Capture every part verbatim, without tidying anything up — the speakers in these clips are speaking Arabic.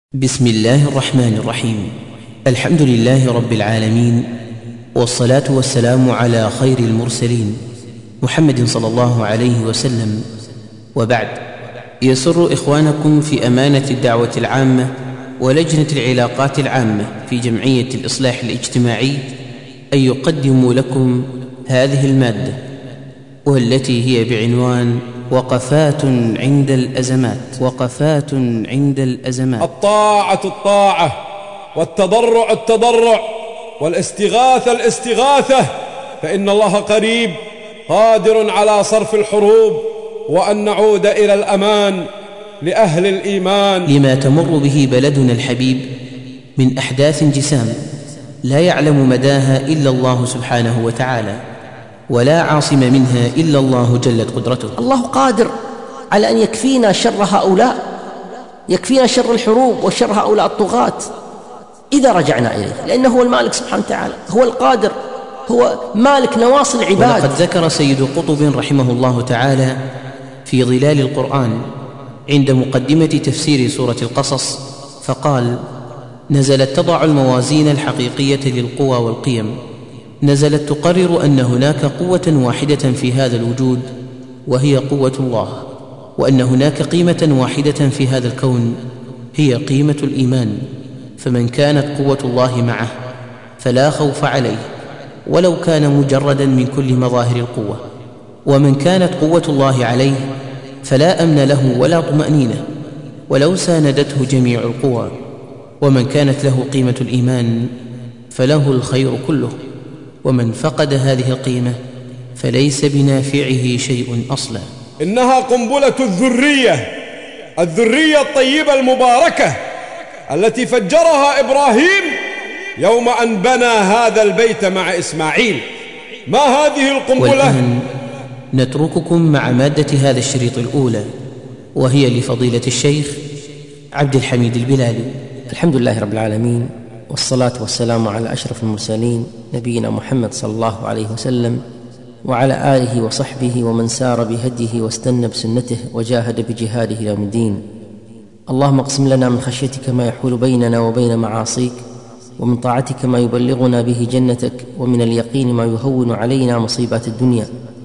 بسم الله الرحمن الرحيم. الحمد لله رب العالمين، والصلاة والسلام على خير المرسلين محمد صلى الله عليه وسلم، وبعد. يسر إخوانكم في أمانة الدعوة العامة ولجنة العلاقات العامة في جمعية الإصلاح الاجتماعي أن يقدموا لكم هذه المادة، والتي هي بعنوان وقفات عند الأزمات. وقفات عند الأزمات. الطاعة الطاعة، والتضرع التضرع، والاستغاثة الاستغاثة، فإن الله قريب قادر على صرف الحروب، وأن نعود إلى الأمان لأهل الإيمان. لما تمر به بلدنا الحبيب من أحداث جسام لا يعلم مداها إلا الله سبحانه وتعالى، ولا عاصم منها إلا الله جلت قدرته. الله قادر على أن يكفينا شر هؤلاء، يكفينا شر الحروب وشر هؤلاء الطغاة إذا رجعنا إليه، لأنه هو المالك سبحانه وتعالى، هو القادر، هو مالك نواصي العباد. ولقد ذكر سيد قطب رحمه الله تعالى في ظلال القرآن عند مقدمة تفسير سورة القصص فقال: نزلت تضع الموازين الحقيقية للقوى والقيم، نزلت تقرر أن هناك قوة واحدة في هذا الوجود وهي قوة الله، وأن هناك قيمة واحدة في هذا الكون هي قيمة الإيمان، فمن كانت قوة الله معه فلا خوف عليه ولو كان مجردا من كل مظاهر القوة، ومن كانت قوة الله عليه فلا أمن له ولا طمأنينة ولو ساندته جميع القوى، ومن كانت له قيمة الإيمان فله الخير كله، ومن فقد هذه القيمة فليس بنافعه شيء أصلا. إنها قنبلة الذرية، الذرية الطيبة المباركة التي فجرها إبراهيم يوم أن بنى هذا البيت مع إسماعيل. ما هذه القنبلة؟ والآن نترككم مع مادة هذا الشريط الأولى، وهي لفضيلة الشيخ عبد الحميد البلالي. الحمد لله رب العالمين، والصلاة والسلام على أشرف المرسلين نبينا محمد صلى الله عليه وسلم، وعلى آله وصحبه ومن سار بهديه واستنى بسنته وجاهد بجهاده إلى يوم الدين. اللهم اقسم لنا من خشيتك ما يحول بيننا وبين معاصيك، ومن طاعتك ما يبلغنا به جنتك، ومن اليقين ما يهون علينا مصيبات الدنيا،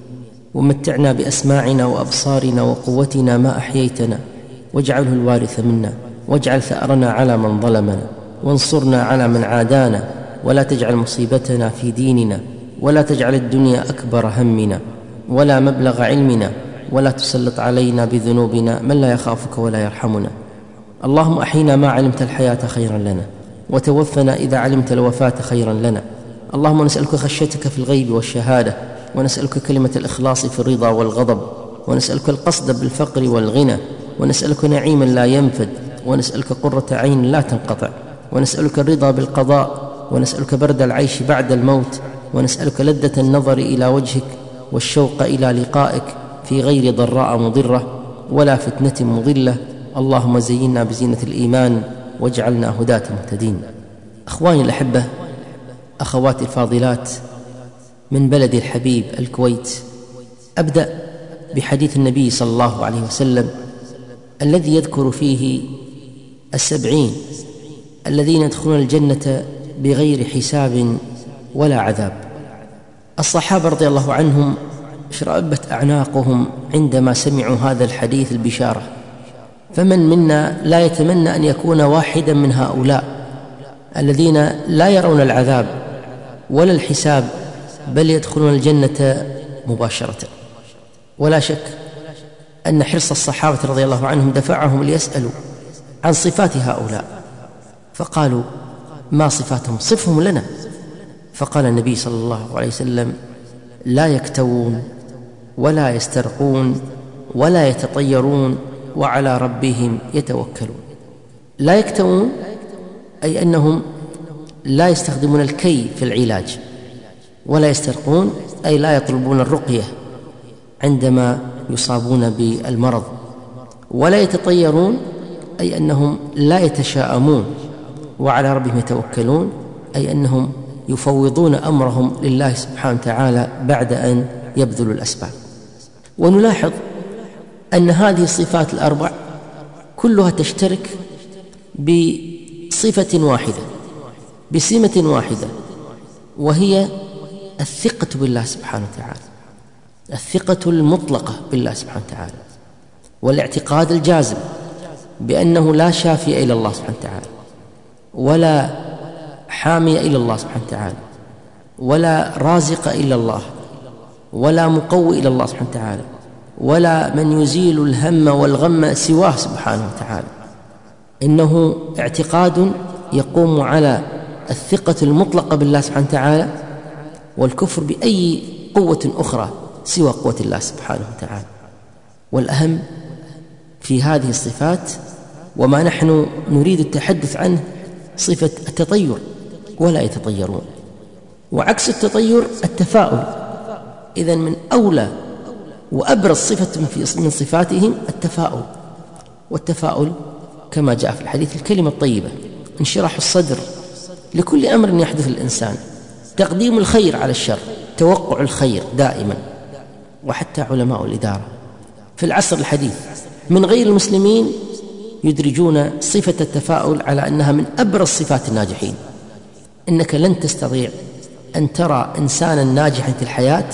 ومتعنا بأسماعنا وأبصارنا وقوتنا ما أحييتنا، واجعله الوارث منا، واجعل ثأرنا على من ظلمنا، وانصرنا على من عادانا، ولا تجعل مصيبتنا في ديننا، ولا تجعل الدنيا أكبر همنا ولا مبلغ علمنا، ولا تسلط علينا بذنوبنا من لا يخافك ولا يرحمنا. اللهم أحينا ما علمت الحياة خيرا لنا، وتوفنا إذا علمت الوفاة خيرا لنا. اللهم نسألك خشيتك في الغيب والشهادة، ونسألك كلمة الإخلاص في الرضا والغضب، ونسألك القصد بالفقر والغنى، ونسألك نعيما لا ينفد، ونسألك قرة عين لا تنقطع، ونسألك الرضا بالقضاء، ونسألك برد العيش بعد الموت، ونسألك لذة النظر إلى وجهك والشوق إلى لقائك في غير ضراء مضرة ولا فتنة مضلة. اللهم زينا بزينة الإيمان واجعلنا هداة مهتدين. أخواني الأحبة، أخواتي الفاضلات، من بلدي الحبيب الكويت، أبدأ بحديث النبي صلى الله عليه وسلم الذي يذكر فيه السبعين الذين يدخلون الجنة بغير حساب ولا عذاب. الصحابة رضي الله عنهم اشرأبت أعناقهم عندما سمعوا هذا الحديث البشارة، فمن منا لا يتمنى أن يكون واحدا من هؤلاء الذين لا يرون العذاب ولا الحساب، بل يدخلون الجنة مباشرة. ولا شك أن حرص الصحابة رضي الله عنهم دفعهم ليسألوا عن صفات هؤلاء، فقالوا: ما صفاتهم؟ صفهم لنا. فقال النبي صلى الله عليه وسلم: لا يكتوون ولا يسترقون ولا يتطيرون وعلى ربهم يتوكلون. لا يكتوون أي أنهم لا يستخدمون الكي في العلاج، ولا يسترقون أي لا يطلبون الرقية عندما يصابون بالمرض، ولا يتطيرون أي أنهم لا يتشاءمون، وعلى ربهم يتوكلون أي أنهم يفوضون أمرهم لله سبحانه وتعالى بعد أن يبذلوا الأسباب. ونلاحظ أن هذه الصفات الأربع كلها تشترك بصفة واحدة، بسمة واحدة، وهي الثقة بالله سبحانه وتعالى، الثقة المطلقة بالله سبحانه وتعالى، والاعتقاد الجازم بأنه لا شافي إلا الله سبحانه وتعالى، ولا حامي إلا الله سبحانه وتعالى، ولا رازق إلا الله، ولا مقوي إلا الله سبحانه وتعالى، ولا من يزيل الهم والغم سواه سبحانه وتعالى. إنه اعتقاد يقوم على الثقة المطلقة بالله سبحانه وتعالى، والكفر بأي قوة أخرى سوى قوة الله سبحانه وتعالى. والأهم في هذه الصفات وما نحن نريد التحدث عنه صفة التطير، ولا يتطيرون، وعكس التطير التفاؤل. إذن من أولى وأبرز صفة من صفاتهم التفاؤل، والتفاؤل كما جاء في الحديث الكلمة الطيبة، انشراح الصدر لكل أمر يحدث الإنسان، تقديم الخير على الشر، توقع الخير دائما. وحتى علماء الإدارة في العصر الحديث من غير المسلمين يدرجون صفة التفاؤل على أنها من أبرز صفات الناجحين. إنك لن تستطيع أن ترى إنسانا ناجحا في الحياة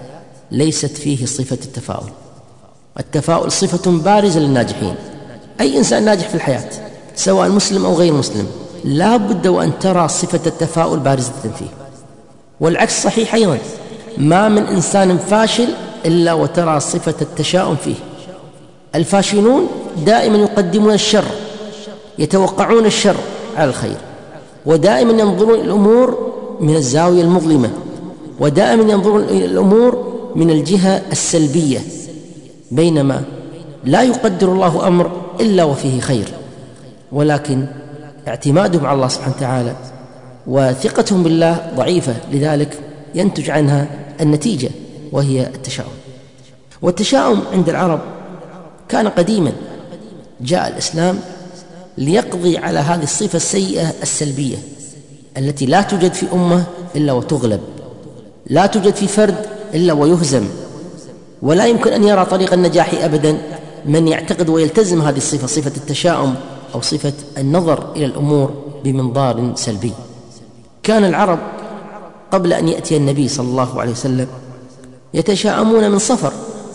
ليست فيه صفة التفاؤل. التفاؤل صفة بارزة للناجحين. أي إنسان ناجح في الحياة سواء مسلم أو غير مسلم لا بد وأن ترى صفة التفاؤل بارزة فيه. والعكس صحيح أيضا، ما من إنسان فاشل إلا وترى صفة التشاؤم فيه. الفاشلون دائما يقدمون الشر، يتوقعون الشر على الخير، ودائما ينظرون الأمور من الزاوية المظلمة، ودائما ينظرون الأمور من الجهة السلبية، بينما لا يقدر الله أمر إلا وفيه خير. ولكن اعتمادهم على الله سبحانه وتعالى وثقتهم بالله ضعيفة، لذلك ينتج عنها النتيجة وهي التشاؤم. والتشاؤم عند العرب كان قديما، جاء الإسلام ليقضي على هذه الصفة السيئة السلبية التي لا توجد في أمة إلا وتغلب، لا توجد في فرد إلا ويهزم، ولا يمكن أن يرى طريق النجاح أبدا من يعتقد ويلتزم هذه الصفة، صفة التشاؤم أو صفة النظر إلى الأمور بمنظار سلبي. كان العرب قبل أن يأتي النبي صلى الله عليه وسلم يتشاءمون من صفر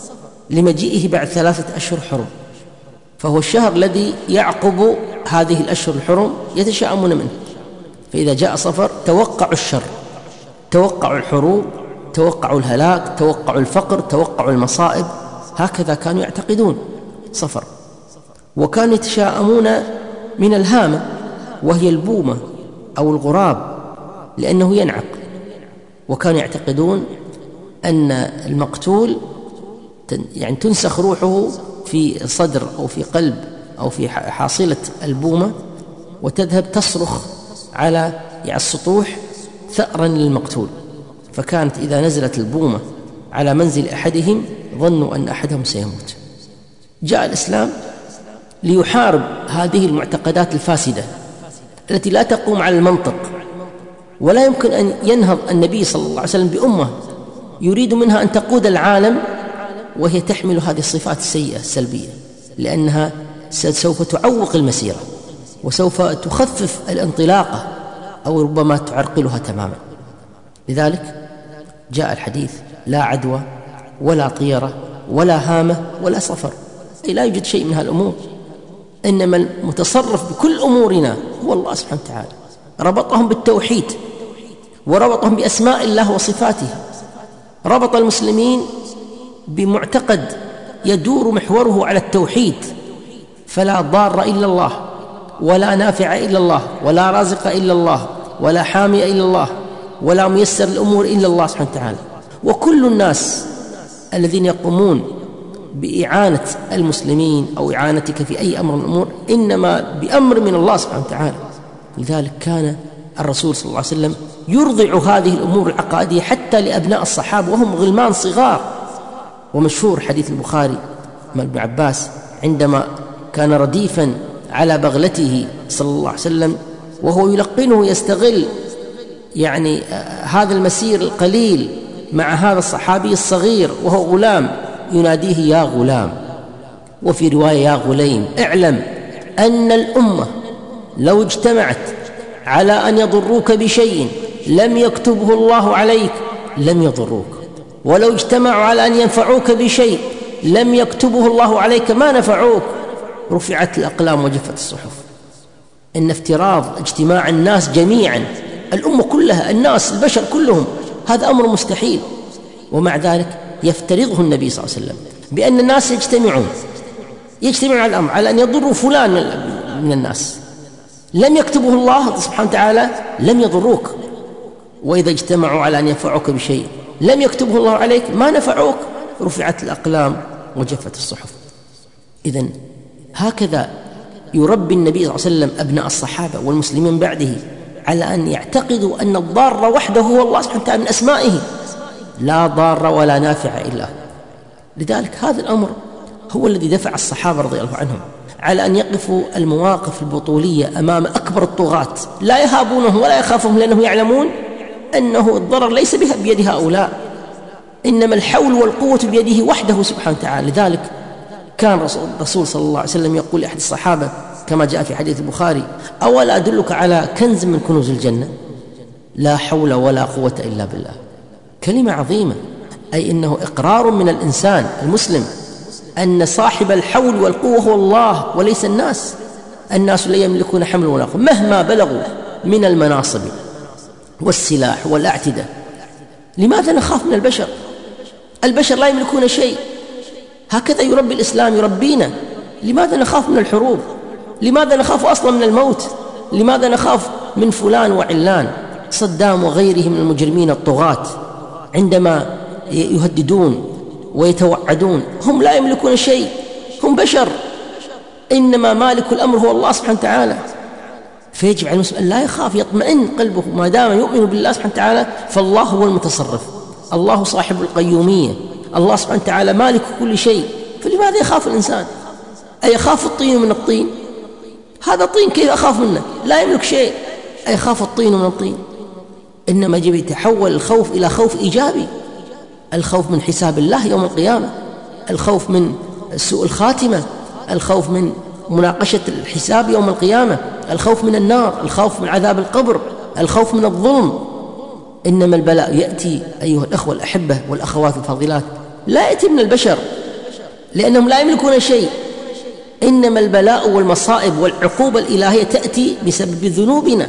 لمجيئه بعد ثلاثة أشهر حرم، فهو الشهر الذي يعقب هذه الأشهر الحرم يتشاءمون منه. فإذا جاء صفر توقعوا الشر، توقعوا الحروب، توقعوا الهلاك، توقعوا الفقر، توقعوا المصائب. هكذا كانوا يعتقدون صفر. وكانوا يتشاءمون من الهامة وهي البومة أو الغراب لأنه ينعق، وكانوا يعتقدون أن المقتول يعني تنسخ روحه في صدر أو في قلب أو في حاصلة البومة وتذهب تصرخ على السطوح ثأرا للمقتول. فكانت إذا نزلت البومة على منزل أحدهم ظنوا أن أحدهم سيموت. جاء الإسلام ليحارب هذه المعتقدات الفاسدة التي لا تقوم على المنطق، ولا يمكن أن ينهض النبي صلى الله عليه وسلم بأمة يريد منها أن تقود العالم وهي تحمل هذه الصفات السيئة السلبية، لأنها سوف تعوق المسيرة وسوف تخفف الانطلاقة أو ربما تعرقلها تماما. لذلك جاء الحديث: لا عدوى ولا طيرة ولا هامة ولا صفر، أي لا يوجد شيء من هالأمور، إنما المتصرف بكل أمورنا هو الله سبحانه وتعالى. ربطهم بالتوحيد وربطهم بأسماء الله وصفاته، ربط المسلمين بمعتقد يدور محوره على التوحيد، فلا ضار إلا الله، ولا نافع إلا الله، ولا رازق إلا الله، ولا حامي إلا الله، ولا ميسر الأمور إلا الله سبحانه وتعالى. وكل الناس الذين يقومون بإعانة المسلمين أو إعانتك في أي أمر من الأمور إنما بأمر من الله سبحانه وتعالى. لذلك كان الرسول صلى الله عليه وسلم يرضع هذه الأمور العقائدية حتى لأبناء الصحابة وهم غلمان صغار. ومشهور حديث البخاري مع ابن عباس عندما كان رديفا على بغلته صلى الله عليه وسلم وهو يلقنه يستغل يعني هذا المسير القليل مع هذا الصحابي الصغير وهو غلام، يناديه: يا غلام، وفي رواية: يا غليم، اعلم أن الأمة لو اجتمعت على أن يضروك بشيء لم يكتبه الله عليك لم يضروك، ولو اجتمعوا على أن ينفعوك بشيء لم يكتبه الله عليك ما نفعوك. رفعت الأقلام وجفت الصحف. إن افتراض اجتماع الناس جميعا، الأمة كلها، الناس البشر كلهم، هذا أمر مستحيل، ومع ذلك يفترضه النبي صلى الله عليه وسلم بأن الناس يجتمعون يجتمعون على الأمر على أن يضروا فلان من الناس، لم يكتبه الله سبحانه وتعالى لم يضروك. وإذا اجتمعوا على أن ينفعوك بشيء لم يكتبه الله عليك ما نفعوك. رفعت الأقلام وجفت الصحف. إذن هكذا يربي النبي صلى الله عليه وسلم أبناء الصحابة والمسلمين بعده على أن يعتقدوا أن الضار وحده هو الله سبحانه وتعالى من أسمائه، لا ضار ولا نافع إلا هو. لذلك هذا الأمر هو الذي دفع الصحابة رضي الله عنهم على أن يقفوا المواقف البطولية أمام أكبر الطغاة، لا يهابونهم ولا يخافهم، لأنهم يعلمون أنه الضرر ليس بيد هؤلاء، إنما الحول والقوة بيده وحده سبحانه وتعالى. لذلك كان الرسول صلى الله عليه وسلم يقول لأحد الصحابة كما جاء في حديث البخاري: أولا أدلك على كنز من كنوز الجنة؟ لا حول ولا قوة إلا بالله. كلمة عظيمة، أي إنه إقرار من الإنسان المسلم أن صاحب الحول والقوة هو الله وليس الناس. الناس لا يملكون حمل ولا قوة مهما بلغوا من المناصب والسلاح والأعتدة. لماذا نخاف من البشر؟ البشر لا يملكون شيء. هكذا يربي الإسلام، يربينا. لماذا نخاف من الحروب؟ لماذا نخاف أصلا من الموت؟ لماذا نخاف من فلان وعلان؟ صدام وغيره من المجرمين الطغاة عندما يهددون ويتوعدون هم لا يملكون شيء، هم بشر، إنما مالك الأمر هو الله سبحانه وتعالى. فيجب على المسلم أن لا يخاف، يطمئن قلبه ما دام يؤمن بالله سبحانه وتعالى، فالله هو المتصرف، الله صاحب القيومية، الله سبحانه وتعالى مالك كل شيء. فلماذا يخاف الإنسان؟ أيخاف الطين من الطين؟ هذا طين كيف أخاف منه؟ لا يملك شيء. أيخاف الطين من الطين؟ إنما يجب يتحول الخوف إلى خوف إيجابي، الخوف من حساب الله يوم القيامة، الخوف من سوء الخاتمة، الخوف من مناقشة الحساب يوم القيامة، الخوف من النار، الخوف من عذاب القبر، الخوف من الظلم. إنما البلاء يأتي أيها الأخوة الأحبة والأخوات الفاضلات لا يأتي من البشر لأنهم لا يملكون شيء، إنما البلاء والمصائب والعقوبة الإلهية تأتي بسبب ذنوبنا.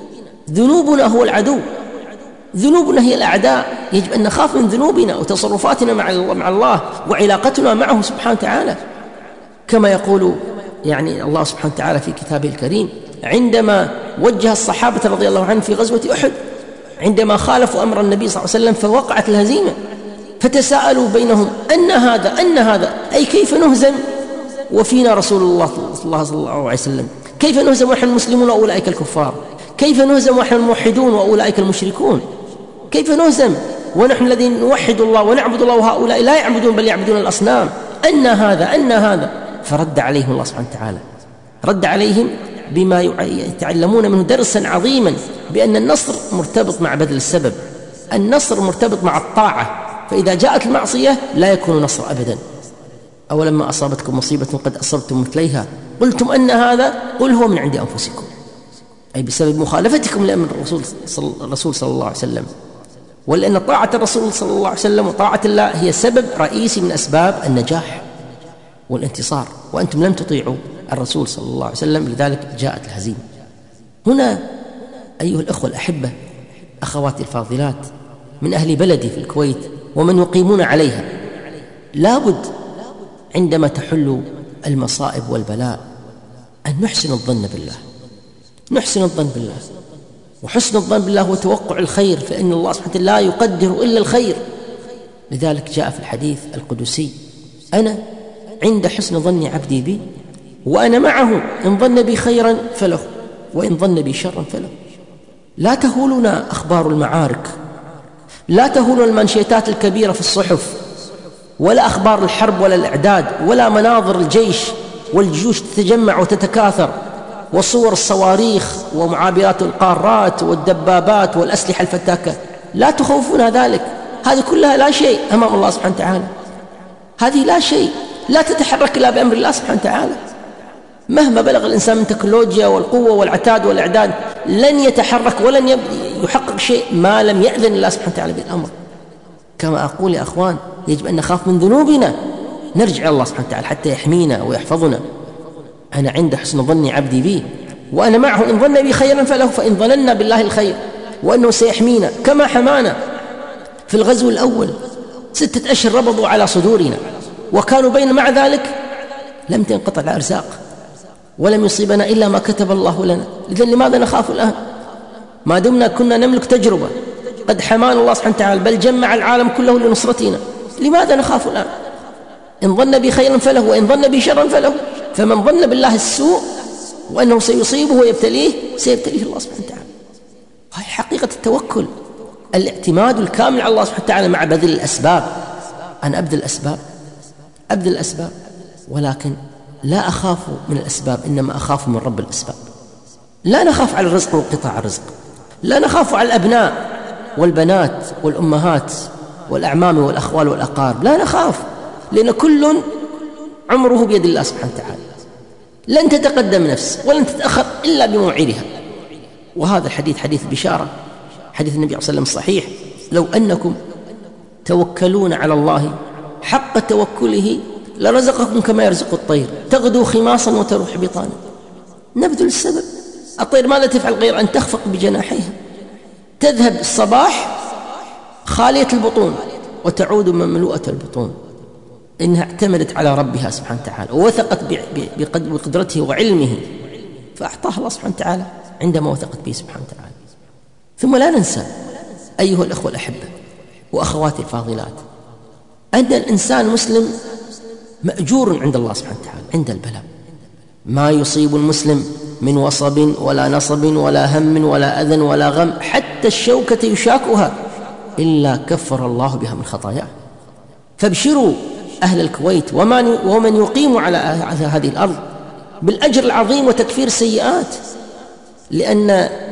ذنوبنا هو العدو، ذنوبنا هي الأعداء. يجب أن نخاف من ذنوبنا وتصرفاتنا مع الله وعلاقتنا معه سبحانه وتعالى، كما يقول يعني الله سبحانه وتعالى في كتابه الكريم عندما وجه الصحابة رضي الله عنهم في غزوة أحد، عندما خالفوا أمر النبي صلى الله عليه وسلم فوقعت الهزيمة، فتساءلوا بينهم أن هذا أن هذا أي كيف نهزم وفينا رسول الله صلى الله عليه وسلم؟ كيف نهزم ونحن المسلمون وأولئك الكفار؟ كيف نهزم ونحن الموحدون وأولئك المشركون؟ كيف نهزم ونحن الذين نوحد الله ونعبد الله وهؤلاء لا يعبدون بل يعبدون الأصنام؟ أن هذا أن هذا فرد عليهم الله سبحانه وتعالى، رد عليهم بما يتعلمون منه درسا عظيما، بأن النصر مرتبط مع بذل السبب، النصر مرتبط مع الطاعة، فإذا جاءت المعصية لا يكون نصر أبدا. أولما أصابتكم مصيبة قد أصبتم مثليها قلتم أن هذا قل هو من عند أنفسكم، أي بسبب مخالفتكم لأمر الرسول صلى, الرسول صلى الله عليه وسلم. ولأن طاعة الرسول صلى الله عليه وسلم وطاعة الله هي سبب رئيسي من أسباب النجاح والانتصار، وأنتم لم تطيعوا الرسول صلى الله عليه وسلم، لذلك جاءت الهزيمة. هنا أيها الأخوة الأحبة أخواتي الفاضلات من أهل بلدي في الكويت ومن يقيمون عليها، لابد عندما تحل المصائب والبلاء أن نحسن الظن بالله، نحسن الظن بالله. وحسن الظن بالله هو توقع الخير، فإن الله سبحانه وتعالى لا يقدر إلا الخير. لذلك جاء في الحديث القدسي: أنا عند حسن ظن عبدي بي وأنا معه، إن ظن بي خيرا فله وإن ظن بي شرا فله. لا تهولنا أخبار المعارك، لا تهولنا المنشيتات الكبيرة في الصحف، ولا أخبار الحرب ولا الإعداد، ولا مناظر الجيش والجيوش تتجمع وتتكاثر، وصور الصواريخ ومعابرات القارات والدبابات والأسلحة الفتاكة. لا تخوفنا ذلك، هذه كلها لا شيء أمام الله سبحانه وتعالى، هذه لا شيء، لا تتحرك إلا بأمر الله سبحانه وتعالى. مهما بلغ الإنسان من تكنولوجيا والقوة والعتاد والإعداد لن يتحرك ولن يحقق شيء ما لم يأذن الله سبحانه وتعالى بالأمر. كما أقول يا أخوان، يجب أن نخاف من ذنوبنا، نرجع إلى الله سبحانه وتعالى حتى يحمينا ويحفظنا. أنا عند حسن ظني عبدي بي وأنا معه، إن ظن بي خيرا فله، فإن ظننا بالله الخير وأنه سيحمينا كما حمانا في الغزو الأول. ستة أشهر ربضوا على صدورنا وكانوا بين مع ذلك لم تنقطع الأرزاق ولم يصيبنا إلا ما كتب الله لنا. إذن لماذا نخاف الآن ما دمنا كنا نملك تجربة قد حمانا الله سبحانه وتعالى، بل جمع العالم كله لنصرتنا؟ لماذا نخاف الآن؟ إن ظن بي خيرا فله وإن ظن بي شرا فله. فمن ظن بالله السوء وأنه سيصيبه ويبتليه سيبتليه الله سبحانه وتعالى. هاي حقيقة التوكل، الاعتماد الكامل على الله سبحانه وتعالى مع بذل الأسباب. أنا أبذل الأسباب أبذل الأسباب ولكن لا أخاف من الأسباب، إنما أخاف من رب الأسباب. لا نخاف على الرزق وانقطاع الرزق، لا نخاف على الأبناء والبنات والأمهات والأعمام والأخوال والأقارب، لا نخاف، لأن كل عمره بيد الله سبحانه وتعالى. لن تتقدم نفس ولن تتأخر إلا بموعدها. وهذا الحديث حديث بشارة، حديث النبي صلى الله عليه وسلم الصحيح: لو أنكم توكلون على الله حق توكله لرزقكم كما يرزق الطير تغدو خماصا وتروح بطانا. نبذل السبب. الطير ماذا تفعل غير أن تخفق بجناحيها، تذهب الصباح خالية البطون وتعود مملوءة البطون، إنها اعتمدت على ربها سبحانه وتعالى ووثقت بقدرته وعلمه، فأعطاها الله سبحانه وتعالى عندما وثقت به سبحانه وتعالى. ثم لا ننسى أيها الأخوة الأحبة وأخواتي الفاضلات أن الإنسان المسلم مأجور عند الله سبحانه وتعالى عند البلاء. ما يصيب المسلم من وصب ولا نصب ولا هم ولا أذى ولا غم، حتى الشوكة يشاكها إلا كفر الله بها من خطاياه. فابشروا أهل الكويت ومن يقيم على هذه الأرض بالأجر العظيم وتكفير السيئات، لأن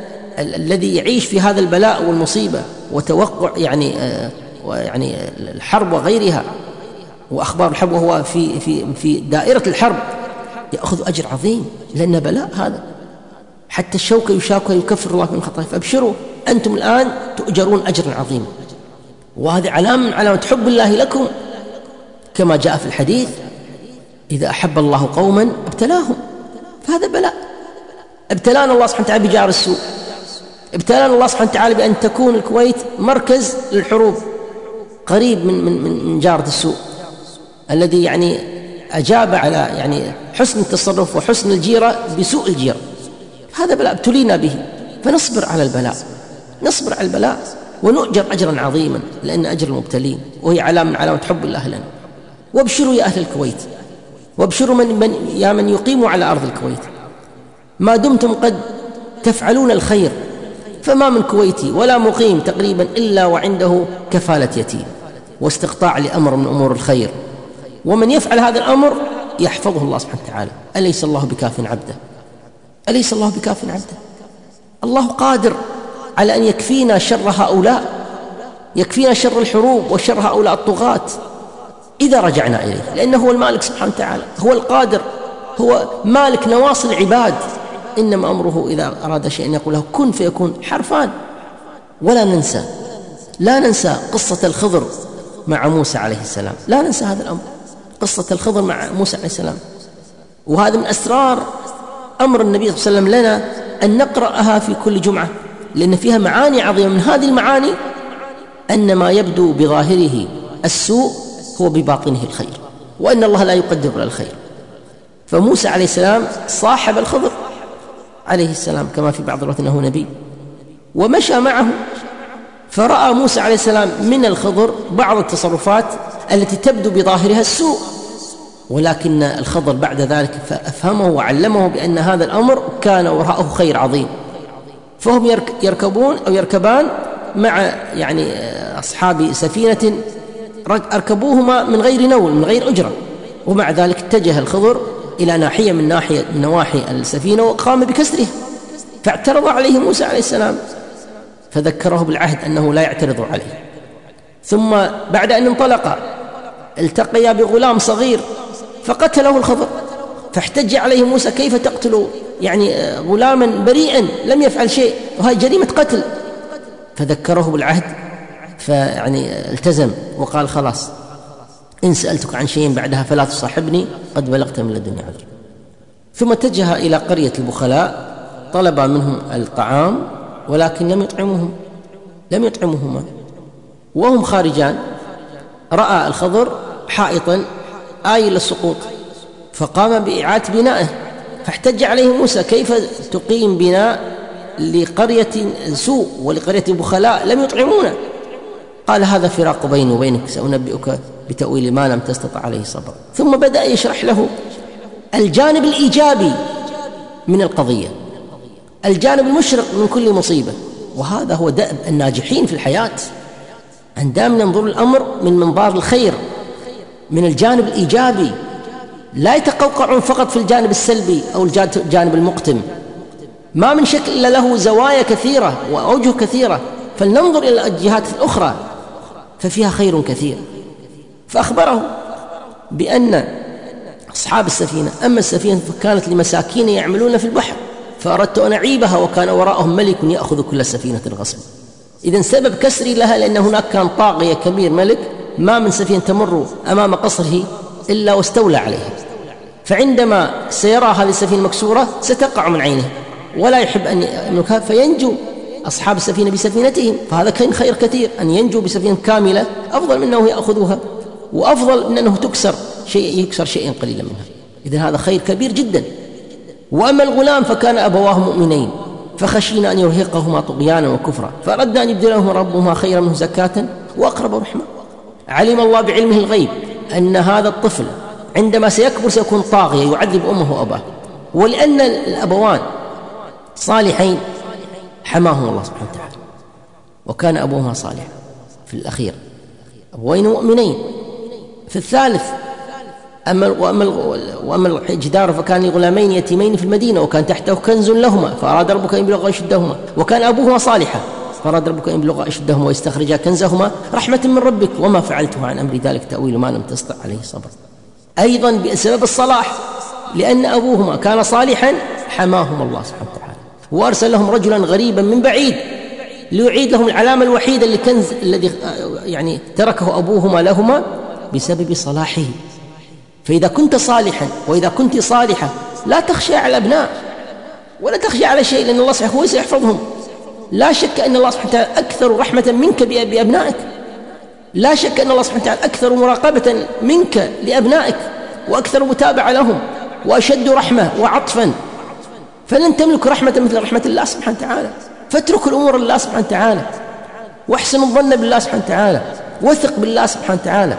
الذي يعيش في هذا البلاء والمصيبة وتوقع يعني يعني الحرب وغيرها وأخبار الحرب وهو في في في دائرة الحرب يأخذ أجر عظيم، لأن بلاء هذا. حتى الشوكة يشاكها يكفر الله من خطاياه. فابشروا أنتم الآن تؤجرون أجرا عظيما، وهذه علامة من علامة حب الله لكم، كما جاء في الحديث: إذا أحب الله قوما ابتلاهم. فهذا بلاء. ابتلانا الله سبحانه وتعالى بجار السوء، ابتلانا الله سبحانه وتعالى بأن تكون الكويت مركز للحروب قريب من من من جارة السوء الذي يعني أجاب على يعني حسن التصرف وحسن الجيرة بسوء الجيرة. هذا بلاء ابتلينا به، فنصبر على البلاء، نصبر على البلاء ونؤجر أجرا عظيما، لأن أجر المبتلين وهي علامة من علامة حب الله لنا. وابشروا يا أهل الكويت، وابشروا من من يا من يقيموا على أرض الكويت، ما دمتم قد تفعلون الخير، فما من كويتي ولا مقيم تقريبا إلا وعنده كفالة يتيم واستقطاع لأمر من أمور الخير، ومن يفعل هذا الأمر يحفظه الله سبحانه وتعالى. أليس الله بكاف عبده؟ أليس الله بكاف عبده؟ الله قادر على أن يكفينا شر هؤلاء، يكفينا شر الحروب وشر هؤلاء الطغاة إذا رجعنا إليه، لأنه هو المالك سبحانه وتعالى، هو القادر، هو مالك نواصي العباد. إنما أمره إذا أراد شيئا يقول له كن فيكون، حرفان. ولا ننسى لا ننسى قصة الخضر مع موسى عليه السلام، لا ننسى هذا الأمر، قصة الخضر مع موسى عليه السلام. وهذا من أسرار أمر النبي صلى الله عليه وسلم لنا أن نقرأها في كل جمعة، لأن فيها معاني عظيمة. من هذه المعاني أن ما يبدو بظاهره السوء هو بباطنه الخير، وأن الله لا يقدر إلا الخير. فموسى عليه السلام صاحب الخضر عليه السلام كما في بعض الروايات أنه نبي، ومشى معه، فرأى موسى عليه السلام من الخضر بعض التصرفات التي تبدو بظاهرها السوء، ولكن الخضر بعد ذلك فأفهمه وعلمه بأن هذا الأمر كان وراءه خير عظيم. فهم يركبون أو يركبان مع يعني أصحاب سفينة أركبوهما من غير نول من غير أجرة، ومع ذلك اتجه الخضر إلى ناحية من ناحية من نواحي السفينة وقام بكسرها، فاعترض عليه موسى عليه السلام فذكره بالعهد أنه لا يعترض عليه. ثم بعد أن انطلق التقيا بغلام صغير فقتله الخضر، فاحتج عليه موسى: كيف تقتل يعني غلاما بريئا لم يفعل شيء وهي جريمة قتل؟ فذكره بالعهد فيعني التزم وقال: خلاص إن سألتك عن شيء بعدها فلا تصاحبني، قد بلغت من لدني عذر. ثم اتجه إلى قرية البخلاء، طلب منهم الطعام ولكن لم يطعمهم لم يطعمهما وهم خارجان رأى الخضر حائطا آيل السقوط فقام بإعادة بنائه، فاحتج عليه موسى: كيف تقيم بناء لقرية سوء ولقرية بخلاء لم يطعمونا؟ قال: هذا فراق بيني وبينك، سأنبئك بتأويل ما لم تستطع عليه صبرا. ثم بدأ يشرح له الجانب الإيجابي من القضية، الجانب المشرق من كل مصيبة، وهذا هو دأب الناجحين في الحياة. عندما ننظر الأمر من منظار الخير من الجانب الإيجابي، لا يتقوقعون فقط في الجانب السلبي أو الجانب المقتم. ما من شك إلا له زوايا كثيرة وأوجه كثيرة، فلننظر إلى الجهات الأخرى ففيها خير كثير. فأخبره بأن أصحاب السفينة أما السفينة فكانت لمساكين يعملون في البحر فأردت أن أعيبها وكان وراءهم ملك يأخذ كل سفينة غصب. إذن سبب كسري لها لأن هناك كان طاغية كبير ملك ما من سفينة تمر أمام قصره إلا واستولى عليها، فعندما سيرى هذه السفينة مكسورة ستقع من عينه ولا يحب أن يملكها، فينجو أصحاب السفينة بسفينتهم. فهذا كان خير كثير، أن ينجو بسفينة كاملة أفضل من أنه يأخذها، وأفضل من أنه تكسر شيء يكسر شيئا قليلا منها. إذن هذا خير كبير جدا. وأما الغلام فكان أبواه مؤمنين فخشينا أن يرهقهما طغيانا وكفرا فأردنا أن يبدلهما ربهما خيرا منه زكاة وأقرب رحمة. علم الله بعلمه الغيب أن هذا الطفل عندما سيكبر سيكون طاغيا يعذب أمه وأباه، ولأن الأبوان صالحين حماهم الله سبحانه وتعالى، وكان أبوهما صالحا في الأخير، أبوين مؤمنين. في الثالث أما وأما وأما الجدار فكان لغلامين يتيمين في المدينة وكان تحته كنز لهما فأراد ربك أن يبلغا أشدهما وكان أبوهما صالحا فأراد ربك أن يبلغا أشدهما ويستخرجا كنزهما رحمة من ربك وما فعلته عن أمر ذلك تأويل ما لم تستطع عليه صبر. أيضا بسبب الصلاح لأن أبوهما كان صالحا حماهما الله سبحانه وتعالى وأرسل لهم رجلا غريبا من بعيد ليعيد لهم العلامة الوحيدة للكنز الذي يعني تركه أبوهما لهما بسبب صلاحه. فإذا كنت صالحا وإذا كنت صالحة لا تخشى على الأبناء ولا تخشى على شيء لأن الله سبحانه سيحفظهم. لا شك أن الله سبحانه وتعالى أكثر رحمة منك بأبنائك، لا شك أن الله سبحانه وتعالى أكثر مراقبة منك لأبنائك وأكثر متابعة لهم وأشد رحمة وعطفا، فلن تملك رحمة مثل رحمة الله سبحانه وتعالى. فاترك الأمور لله سبحانه وتعالى واحسن الظن بالله سبحانه وتعالى وثق بالله سبحانه وتعالى،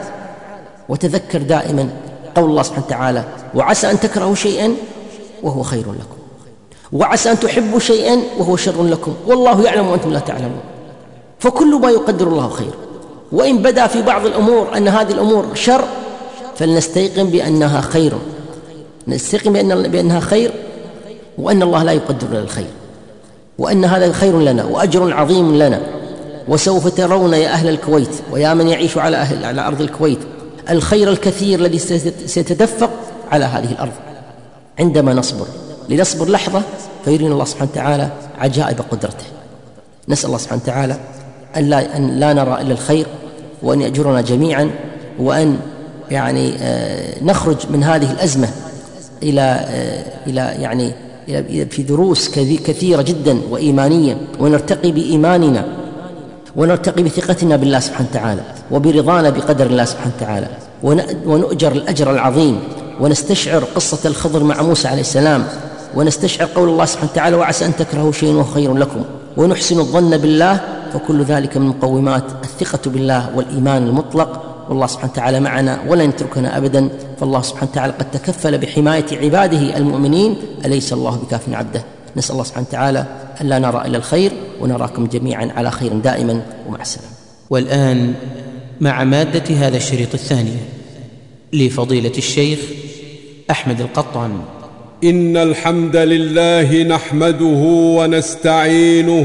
وتذكر دائما قول الله سبحانه وتعالى: وعسى أن تكرهوا شيئا وهو خير لكم وعسى أن تحبوا شيئا وهو شر لكم والله يعلم وأنتم لا تعلمون. فكل ما يقدر الله خير، وإن بدا في بعض الأمور أن هذه الأمور شر فلنستيقن بأنها خير، نستيقن بأن بأنها خير وأن الله لا يقدر لنا الخير وأن هذا خير لنا وأجر عظيم لنا. وسوف ترون يا أهل الكويت ويا من يعيش على أهل على أرض الكويت الخير الكثير الذي سيتدفق على هذه الأرض عندما نصبر. لنصبر لحظة فيرينا الله سبحانه وتعالى عجائب قدرته. نسأل الله سبحانه وتعالى أن لا, أن لا نرى إلا الخير وأن يأجرنا جميعا، وأن يعني نخرج من هذه الأزمة إلى إلى يعني في دروس كثيرة جدا وإيمانية، ونرتقي بإيماننا ونرتقي بثقتنا بالله سبحانه وتعالى وبرضانا بقدر الله سبحانه وتعالى، ونؤجر الأجر العظيم، ونستشعر قصة الخضر مع موسى عليه السلام، ونستشعر قول الله سبحانه وتعالى: وعسى أن تكرهوا شيئا وهو خير لكم، ونحسن الظن بالله. فكل ذلك من مقومات الثقة بالله والإيمان المطلق، والله سبحانه وتعالى معنا ولن يتركنا أبدا. فالله سبحانه وتعالى قد تكفل بحماية عباده المؤمنين، أليس الله بكاف عبده؟ نسأل الله سبحانه وتعالى أن لا نرى إلا الخير، ونراكم جميعا على خير دائما، ومع السلامة. والآن مع مادة هذا الشريط الثاني لفضيلة الشيخ أحمد القطان. إن الحمد لله نحمده ونستعينه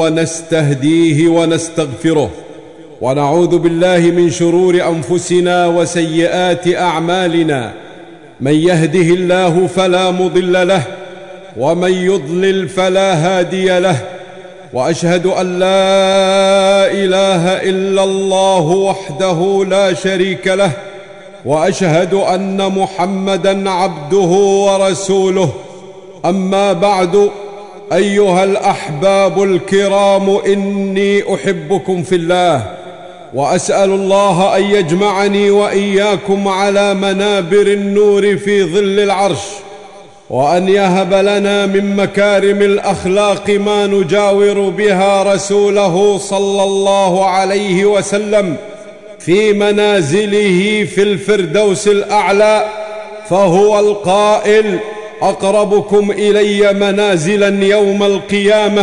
ونستهديه ونستغفره، ونعوذ بالله من شرور أنفسنا وسيئات أعمالنا، من يهده الله فلا مضل له ومن يضلل فلا هادي له، وأشهد أن لا إله إلا الله وحده لا شريك له، وأشهد أن محمدًا عبده ورسوله. أما بعد، أيها الأحباب الكرام، إني أحبكم في الله، وأسأل الله أن يجمعني وإياكم على منابر النور في ظل العرش، وأن يهب لنا من مكارم الأخلاق ما نجاور بها رسوله صلى الله عليه وسلم في منازله في الفردوس الأعلى، فهو القائل: أقربكم إلي منازلا يوم القيامة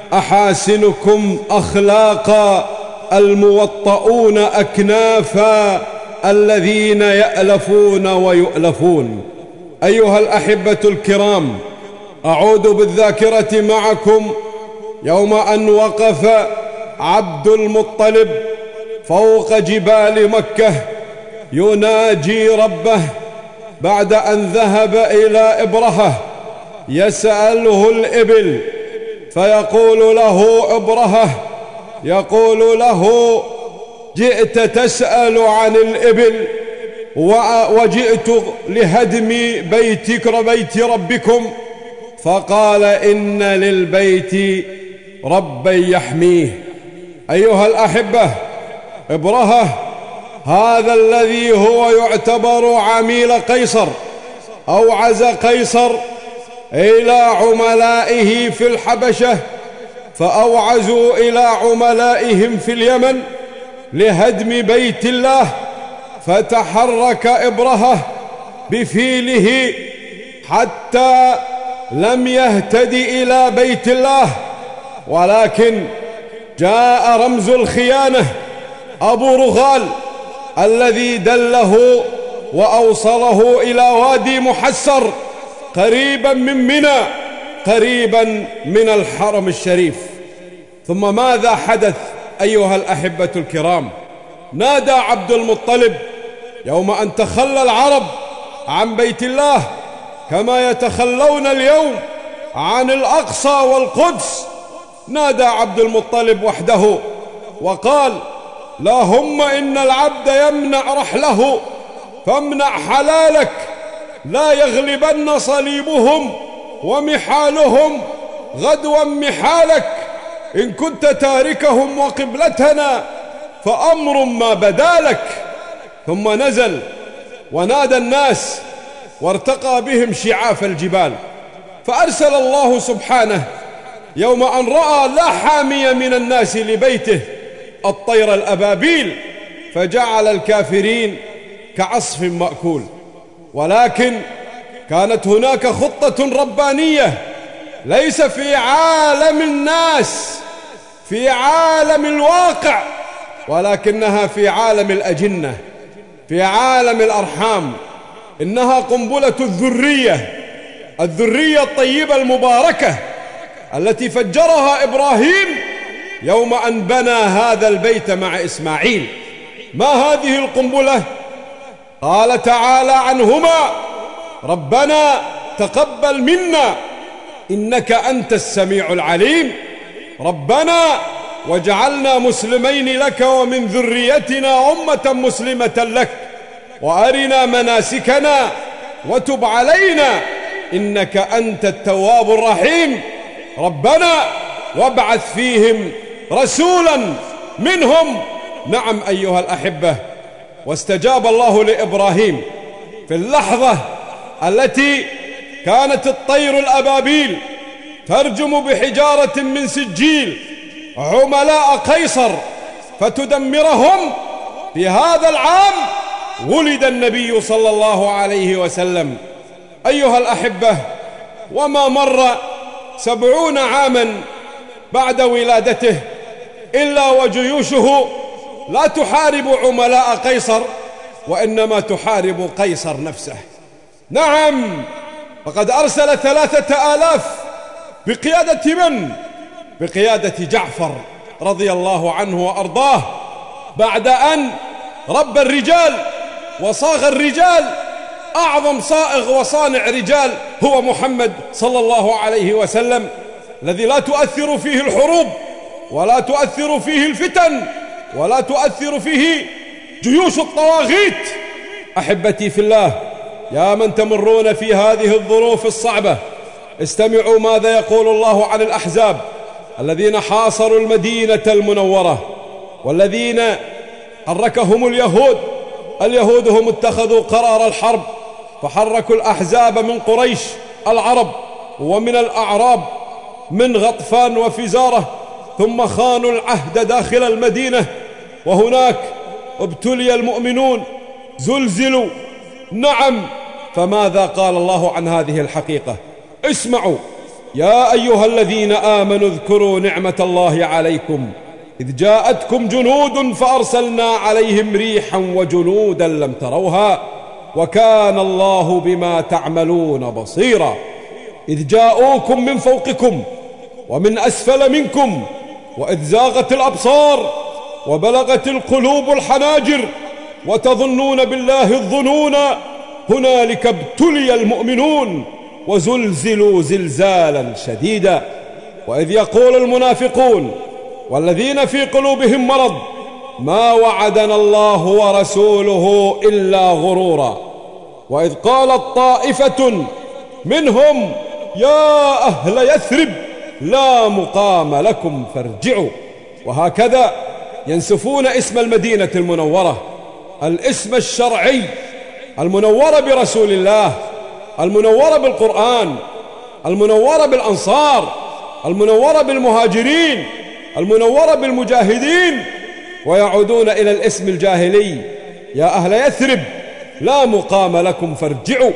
أحاسنكم أخلاقا الموطؤون أكنافا الذين يألفون ويؤلفون. أيها الأحبة الكرام، أعود بالذاكرة معكم يوم أن وقف عبد المطلب فوق جبال مكة يناجي ربه بعد أن ذهب إلى إبرهة يسأله الإبل، فيقول له إبرهة، يقول له: جئت تسأل عن الإبل وجئت لهدم بيتك بيت ربكم. فقال: إن للبيت ربا يحميه. أيها الأحبة، إبرهة هذا الذي هو يعتبر عميل قيصر، أوعز قيصر إلى عملائه في الحبشة، فأوعزوا إلى عملائهم في اليمن لهدم بيت الله، فتحرك إبرهة بفيله حتى لم يهتد إلى بيت الله، ولكن جاء رمز الخيانة أبو رغال الذي دله وأوصله إلى وادي محسر قريبا من منى، قريبا من الحرم الشريف. ثم ماذا حدث أيها الأحبة الكرام؟ نادى عبد المطلب يوم أن تخلى العرب عن بيت الله كما يتخلون اليوم عن الأقصى والقدس. نادى عبد المطلب وحده وقال: اللهم إن العبد يمنع رحله فامنع حلالك، لا يغلبن صليبهم ومحالهم غدوا محالك، إن كنت تاركهم وقبلتنا فأمر ما بدالك. ثم نزل ونادى الناس وارتقى بهم شعاف الجبال، فأرسل الله سبحانه يوم أن رأى لا حامي من الناس لبيته الطير الأبابيل، فجعل الكافرين كعصف مأكول. ولكن كانت هناك خطة ربانية ليس في عالم الناس، في عالم الواقع، ولكنها في عالم الأجنة، في عالم الأرحام. إنها قنبلة الذرية، الذرية الطيبة المباركة التي فجرها إبراهيم يوم أن بنى هذا البيت مع إسماعيل. ما هذه القنبلة؟ قال تعالى عنهما: ربنا تقبل منا إنك أنت السميع العليم، ربنا واجعلنا مسلمين لك ومن ذريتنا أمة مسلمة لك، وأرنا مناسكنا وتب علينا إنك أنت التواب الرحيم، ربنا وابعث فيهم رسولا منهم. نعم أيها الأحبة، واستجاب الله لإبراهيم في اللحظة التي كانت الطير الأبابيل ترجم بحجارة من سجيل عملاء قيصر فتدمرهم. في هذا العام ولد النبي صلى الله عليه وسلم. أيها الأحبة، وما مر سبعون عاما بعد ولادته إلا وجيوشه لا تحارب عملاء قيصر، وإنما تحارب قيصر نفسه. نعم، فقد أرسل ثلاثة آلاف بقيادة من؟ بقيادة جعفر رضي الله عنه وأرضاه، بعد أن رب الرجال وصاغ الرجال أعظم صائغ وصانع رجال هو محمد صلى الله عليه وسلم، الذي لا تؤثر فيه الحروب ولا تؤثر فيه الفتن ولا تؤثر فيه جيوش الطواغيت. أحبتي في الله، يا من تمرون في هذه الظروف الصعبة، استمعوا ماذا يقول الله عن الأحزاب الذين حاصروا المدينة المنورة، والذين حركهم اليهود. اليهود هم اتخذوا قرار الحرب، فحركوا الأحزاب من قريش العرب ومن الأعراب من غطفان وفزارة، ثم خانوا العهد داخل المدينة، وهناك ابتلي المؤمنون، زلزلوا. نعم، فماذا قال الله عن هذه الحقيقة؟ اسمعوا: يا أيها الذين آمنوا اذكروا نعمة الله عليكم إذ جاءتكم جنود فأرسلنا عليهم ريحا وجنودا لم تروها وكان الله بما تعملون بصيرا. إذ جاءوكم من فوقكم ومن أسفل منكم وإذ زاغت الأبصار وبلغت القلوب الحناجر وتظنون بالله الظنون هنالك ابتلي المؤمنون وزلزلوا زلزالا شديدا. وإذ يقول المنافقون والذين في قلوبهم مرض ما وعدنا الله ورسوله إلا غرورا. وإذ قالت طائفة منهم يا أهل يثرب لا مقام لكم فارجعوا. وهكذا ينسفون اسم المدينة المنورة، الاسم الشرعي، المنورة برسول الله، المنورة بالقرآن، المنورة بالأنصار، المنورة بالمهاجرين، المنورة بالمجاهدين، ويعودون إلى الاسم الجاهلي يا أهل يثرب لا مقام لكم فارجعوا.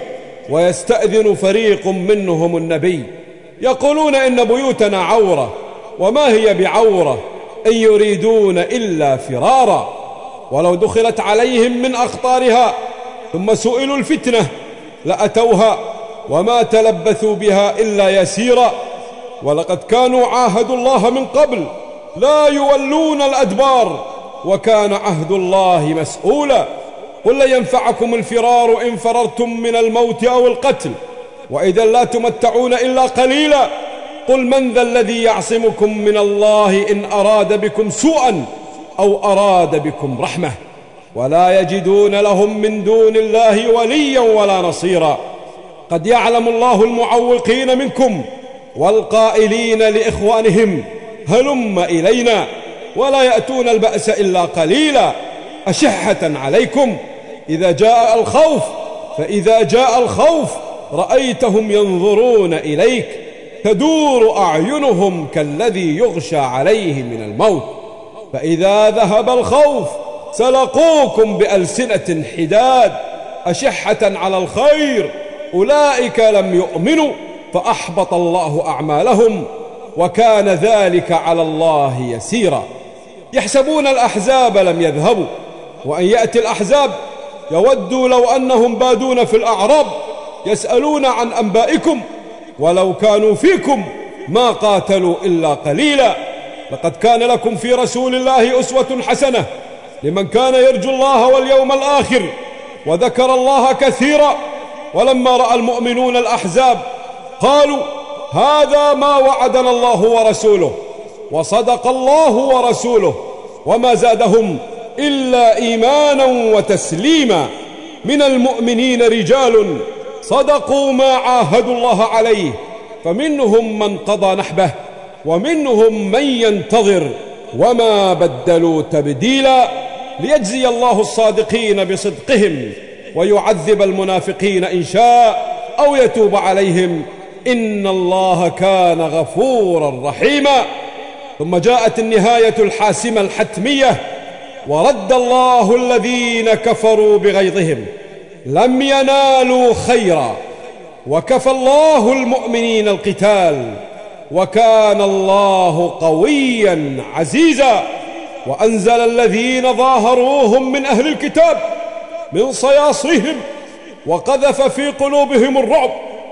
ويستأذن فريق منهم النبي يقولون إن بيوتنا عورة وما هي بعورة إن يريدون إلا فرارا. ولو دخلت عليهم من أخطارها ثم سئلوا الفتنة لأتوها وما تلبثوا بها إلا يسيرا. ولقد كانوا عاهدوا الله من قبل لا يولون الأدبار وكان عهد الله مسؤولا. قل لن ينفعكم الفرار إن فررتم من الموت أو القتل وإذا لا تمتعون إلا قليلا. قل من ذا الذي يعصمكم من الله إن أراد بكم سوءا أو أراد بكم رحمة ولا يجدون لهم من دون الله وليا ولا نصيرا. قد يعلم الله المعوقين منكم والقائلين لإخوانهم هلم إلينا ولا يأتون البأس إلا قليلا أشحة عليكم إذا جاء الخوف فإذا جاء الخوف رأيتهم ينظرون إليك تدور أعينهم كالذي يغشى عليه من الموت فإذا ذهب الخوف سلقوكم بألسنة حداد أشحة على الخير أولئك لم يؤمنوا فأحبط الله أعمالهم وكان ذلك على الله يسيرا. يحسبون الأحزاب لم يذهبوا وأن يأتي الأحزاب يودوا لو أنهم بادون في الأعراب يسألون عن أنبائكم ولو كانوا فيكم ما قاتلوا إلا قليلا. لقد كان لكم في رسول الله أسوة حسنة لمن كان يرجو الله واليوم الآخر وذكر الله كثيرا. ولما رأى المؤمنون الأحزاب قالوا هذا ما وعدنا الله ورسوله وصدق الله ورسوله وما زادهم إلا إيمانا وتسليما. من المؤمنين رجال صدقوا ما عاهدوا الله عليه فمنهم من قضى نحبه ومنهم من ينتظر وما بدلوا تبديلا ليجزي الله الصادقين بصدقهم ويعذب المنافقين إن شاء أو يتوب عليهم إن الله كان غفورا رحيما. ثم جاءت النهاية الحاسمة الحتمية ورد الله الذين كفروا بغيظهم لم ينالوا خيرا وكفى الله المؤمنين القتال وكان الله قويا عزيزا. وأنزل الذين ظاهروهم من أهل الكتاب من صياصيهم وقذف في قلوبهم الرعب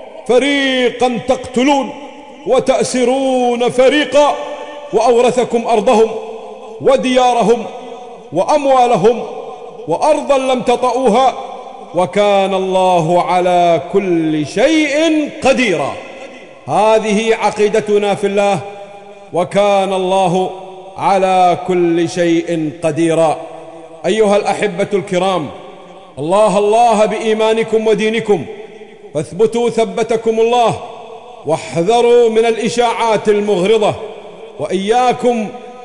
فريقا تقتلون وتأسرون فريقا وأورثكم أرضهم وديارهم وأموالهم وأرضا لم تطئوها وكان الله على كل شيء قديرا. هذه عقيدتنا في الله، وكان الله على كل شيء قديرا. أيها الأحبة الكرام، الله الله بإيمانكم ودينكم، فاثبتوا ثبتكم الله، واحذروا من الإشاعات المغرضة، وإياكم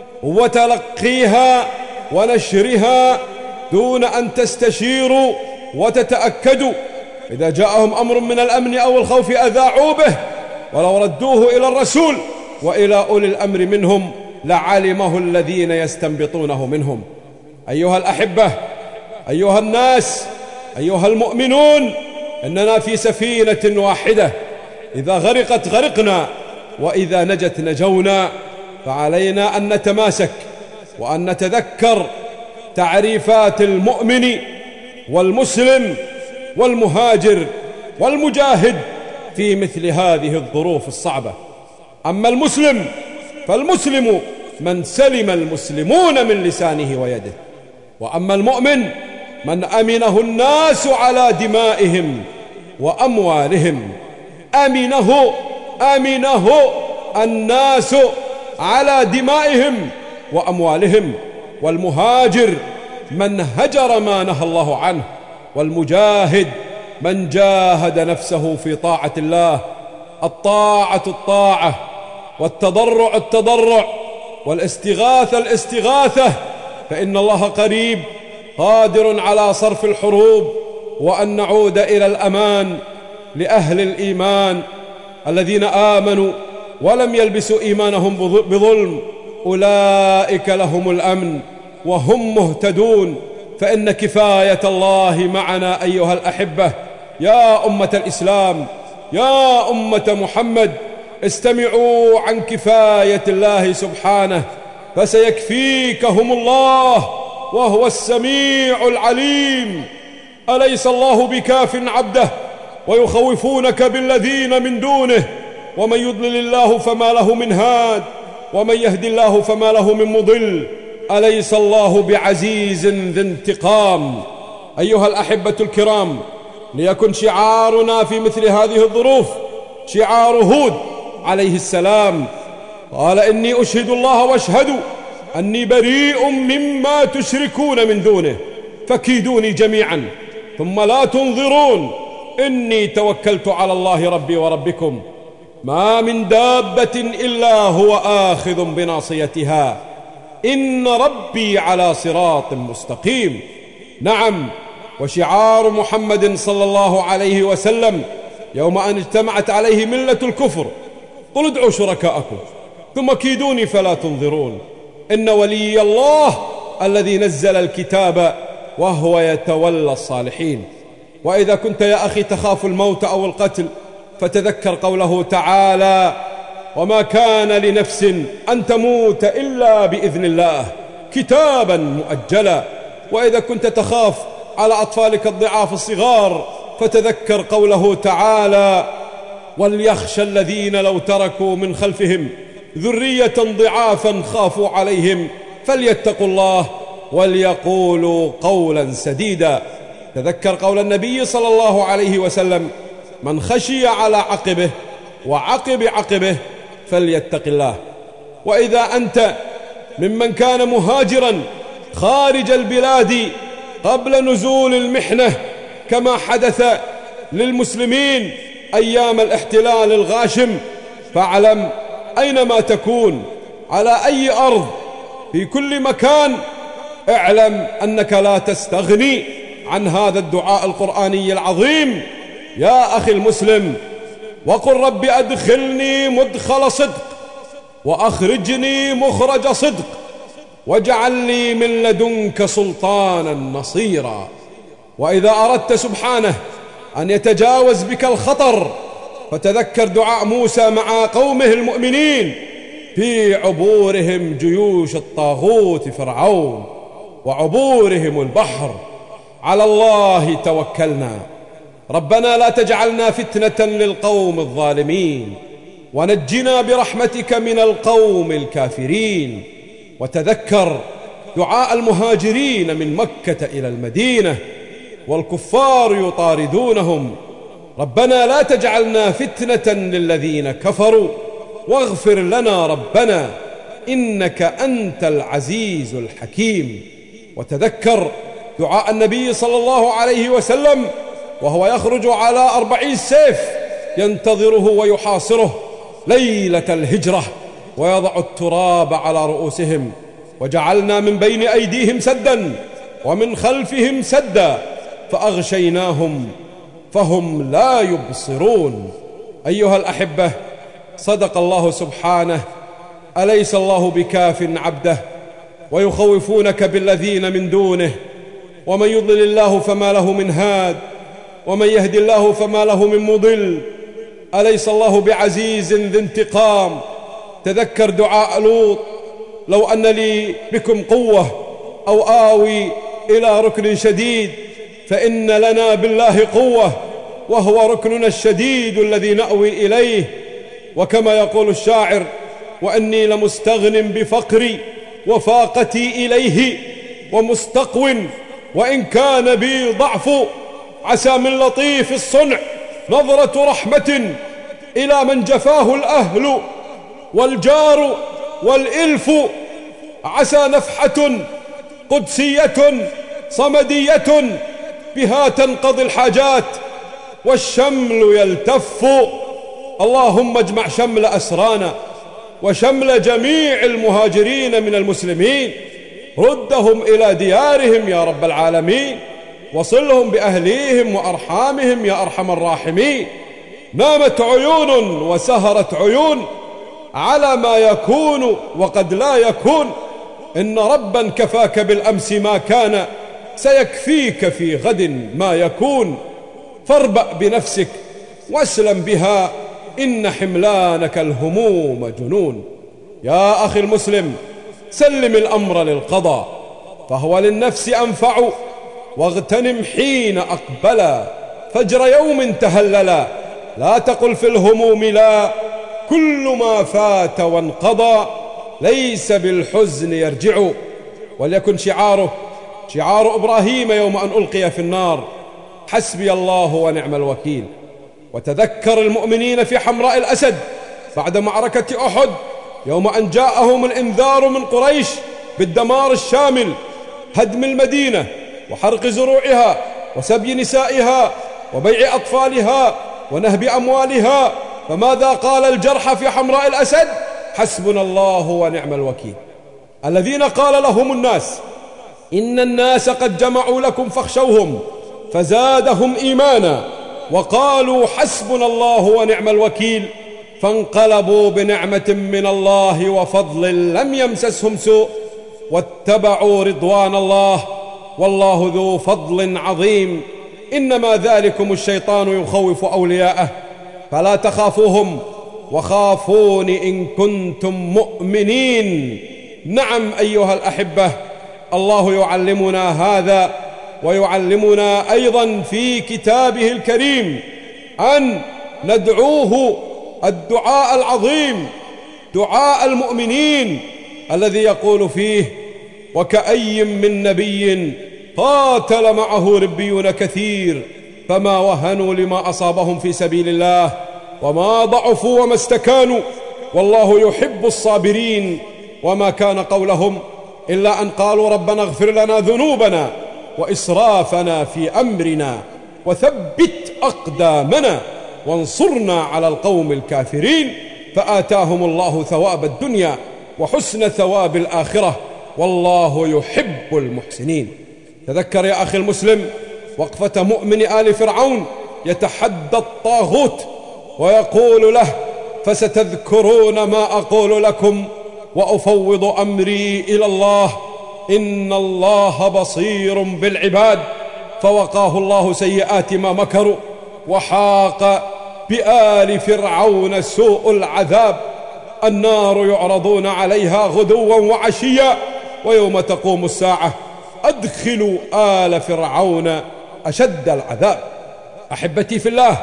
وتلقيها ونشرها دون أن تستشيروا وتتأكدوا. إذا جاءهم أمر من الأمن أو الخوف أذاعوا به، ولو ردوه إلى الرسول وإلى أولي الأمر منهم لعلمه الذين يستنبطونه منهم. أيها الأحبة، أيها الناس، أيها المؤمنون، إننا في سفينة واحدة، إذا غرقت غرقنا، وإذا نجت نجونا. فعلينا أن نتماسك وأن نتذكر تعريفات المؤمن والمسلم والمهاجر والمجاهد في مثل هذه الظروف الصعبة. أما المسلم فالمسلم من سلم المسلمون من لسانه ويده، وأما المؤمن من أمنه الناس على دمائهم وأموالهم. أمنه أمنه الناس على دمائهم وأموالهم. والمهاجر من هجر ما نهى الله عنه، والمجاهد من جاهد نفسه في طاعة الله. الطاعة الطاعة، والتضرع التضرع، والاستغاثة الاستغاثة، فإن الله قريب قادر على صرف الحروب، وأن نعود إلى الأمان لأهل الإيمان الذين آمنوا ولم يلبسوا إيمانهم بظلم، أولئك لهم الأمن وهم مهتدون. فإن كفاية الله معنا أيها الأحبة. يا أمة الإسلام، يا أمة محمد، استمعوا عن كفاية الله سبحانه، فسيكفيكهم الله وهو السميع العليم. أليس الله بكاف عبده ويخوفونك بالذين من دونه؟ ومن يضلل الله فما له من هاد، ومن يهدي الله فما له من مضل. أليس الله بعزيز ذي انتقام؟ أيها الأحبة الكرام، ليكن شعارنا في مثل هذه الظروف شعار هود عليه السلام، قال: إني أشهد الله واشهدوا أني بريء مما تشركون من دونه، فكيدوني جميعا ثم لا تنظرون، إني توكلت على الله ربي وربكم، ما من دابة إلا هو آخذ بناصيتها، إن ربي على صراط مستقيم. نعم، وشعار محمد صلى الله عليه وسلم يوم أن اجتمعت عليه ملة الكفر: قل ادعوا شركاءكم ثم كيدوني فلا تنظرون، إن ولي الله الذي نزل الكتاب وهو يتولى الصالحين. وإذا كنت يا أخي تخاف الموت أو القتل، فتذكر قوله تعالى: وما كان لنفس أن تموت إلا بإذن الله كتابا مؤجلا. وإذا كنت تخاف على أطفالك الضعاف الصغار، فتذكر قوله تعالى: وليخشى الذين لو تركوا من خلفهم ذرية ضعافا خافوا عليهم فليتقوا الله وليقولوا قولا سديدا. تذكر قول النبي صلى الله عليه وسلم: من خشي على عقبه وعقب عقبه فليتق الله. وإذا أنت ممن كان مهاجرا خارج البلاد قبل نزول المحنة كما حدث للمسلمين أيام الاحتلال الغاشم، فاعلم أينما تكون على أي أرض في كل مكان، اعلم أنك لا تستغني عن هذا الدعاء القرآني العظيم. يا أخي المسلم، وقل رب أدخلني مدخل صدق وأخرجني مخرج صدق واجعل لي من لدنك سلطانا نصيرا. وإذا أردت سبحانه أن يتجاوز بك الخطر، فتذكر دعاء موسى مع قومه المؤمنين في عبورهم جيوش الطاغوت فرعون وعبورهم البحر: على الله توكلنا ربنا لا تجعلنا فتنة للقوم الظالمين ونجنا برحمتك من القوم الكافرين. وتذكر دعاء المهاجرين من مكة إلى المدينة: والكفار يطاردونهم. ربنا لا تجعلنا فتنة للذين كفروا واغفر لنا ربنا إنك أنت العزيز الحكيم. وتذكر دعاء النبي صلى الله عليه وسلم وهو يخرج على أربعين سيف ينتظره ويحاصره ليلة الهجرة ويضع التراب على رؤوسهم: وجعلنا من بين أيديهم سدا ومن خلفهم سدا فأغشيناهم فهم لا يبصرون. أيها الأحبة، صدق الله سبحانه: أليس الله بكاف عبده ويخوفونك بالذين من دونه ومن يضلل الله فما له من هاد ومن يهدي الله فما له من مضل أليس الله بعزيز ذي انتقام. تذكر دعاء لوط: لو أن لي بكم قوة أو آوي إلى ركن شديد فإن لنا بالله قوة وهو ركننا الشديد الذي نأوي إليه. وكما يقول الشاعر: وأني لمستغن بفقري وفاقتي إليه ومستقو وإن كان بي ضعف عسى من لطيف الصنع نظرة رحمة إلى من جفاه الأهل والجار والإلف عسى نفحة قدسية صمدية بها تنقضي الحاجات والشمل يلتف. اللهم اجمع شمل أسرانا وشمل جميع المهاجرين من المسلمين، ردهم إلى ديارهم يا رب العالمين، وصلهم بأهليهم وأرحامهم يا أرحم الراحمين. نامت عيون وسهرت عيون على ما يكون وقد لا يكون، إن ربا كفاك بالأمس ما كان سيكفيك في غد ما يكون. فاربأ بنفسك واسلم بها إن حملانك الهموم جنون. يا أخي المسلم، سلم الأمر للقضاء فهو للنفس أنفع، واغتنم حين أقبلا فجر يوم تهللا. لا تقل في الهموم لا، كل ما فات وانقضى ليس بالحزن يرجع. وليكن شعاره شعار إبراهيم يوم أن ألقي في النار: حسبي الله ونعم الوكيل. وتذكر المؤمنين في حمراء الأسد بعد معركة أحد يوم أن جاءهم الإنذار من قريش بالدمار الشامل، هدم المدينة وحرق زروعها وسبي نسائها وبيع أطفالها ونهب أموالها. فماذا قال الجرحى في حمراء الأسد؟ حسبنا الله ونعم الوكيل. الذين قال لهم الناس إن الناس قد جمعوا لكم فاخشوهم فزادهم إيمانا وقالوا حسبنا الله ونعم الوكيل، فانقلبوا بنعمة من الله وفضل لم يمسسهم سوء واتبعوا رضوان الله والله ذو فضل عظيم. إنما ذلكم الشيطان يخوف أولياءه فلا تخافوهم وخافون إن كنتم مؤمنين. نعم أيها الأحبة، الله يعلمنا هذا ويعلمنا أيضا في كتابه الكريم أن ندعوه الدعاء العظيم، دعاء المؤمنين الذي يقول فيه: وكأي من نبي قاتل معه ربيون كثير فما وهنوا لما أصابهم في سبيل الله وما ضعفوا وما استكانوا والله يحب الصابرين. وما كان قولهم إلا أن قالوا ربنا اغفر لنا ذنوبنا وإسرافنا في أمرنا وثبت أقدامنا وانصرنا على القوم الكافرين. فآتاهم الله ثواب الدنيا وحسن ثواب الآخرة والله يحب المحسنين. تذكر يا أخي المسلم وقفة مؤمن آل فرعون يتحدى الطاغوت ويقول له: فستذكرون ما أقول لكم وأفوض أمري إلى الله إن الله بصير بالعباد. فوقاه الله سيئات ما مكروا وحاق بآل فرعون سوء العذاب. النار يعرضون عليها غدوا وعشيا ويوم تقوم الساعة أدخلوا آل فرعون أشد العذاب. أحبتي في الله،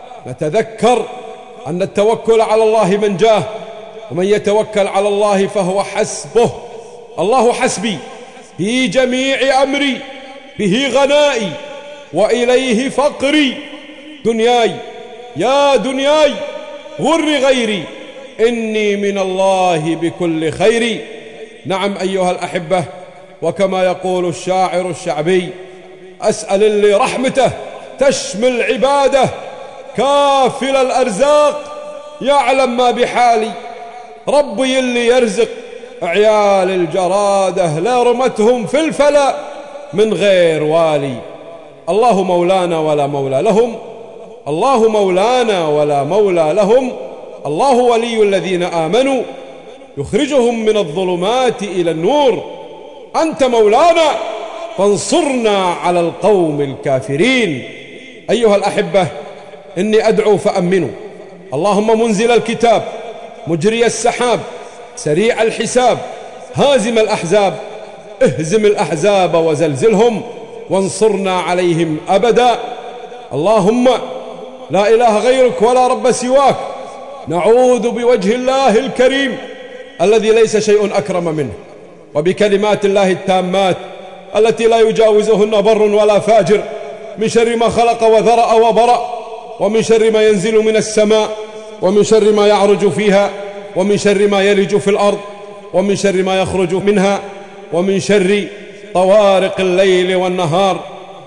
نتذكر أن التوكل على الله منجاه، ومن يتوكل على الله فهو حسبه. الله حسبي في جميع أمري، به غنائي وإليه فقري. دنياي يا دنياي غر غيري، إني من الله بكل خير. نعم أيها الأحبة، وكما يقول الشاعر الشعبي: أسأل اللي رحمته تشمل عباده، كافل الأرزاق يعلم ما بحالي. ربي اللي يرزق عيال الجرادة لا رمتهم في الفلا من غير والي. الله مولانا ولا مولى لهم، الله مولانا ولا مولى لهم. الله ولي الذين آمنوا يخرجهم من الظلمات إلى النور. أنت مولانا فانصرنا على القوم الكافرين. أيها الأحبة، إني أدعو فأمنوا. اللهم منزل الكتاب، مجري السحاب، سريع الحساب، هازم الأحزاب، اهزم الأحزاب وزلزلهم وانصرنا عليهم أبدا. اللهم لا إله غيرك ولا رب سواك، نعوذ بوجه الله الكريم الذي ليس شيء أكرم منه، وبكلمات الله التامات التي لا يجاوزهن بر ولا فاجر، من شر ما خلق وذرأ وبرأ، ومن شر ما ينزل من السماء، ومن شر ما يعرج فيها، ومن شر ما يلج في الأرض، ومن شر ما يخرج منها، ومن شر طوارق الليل والنهار،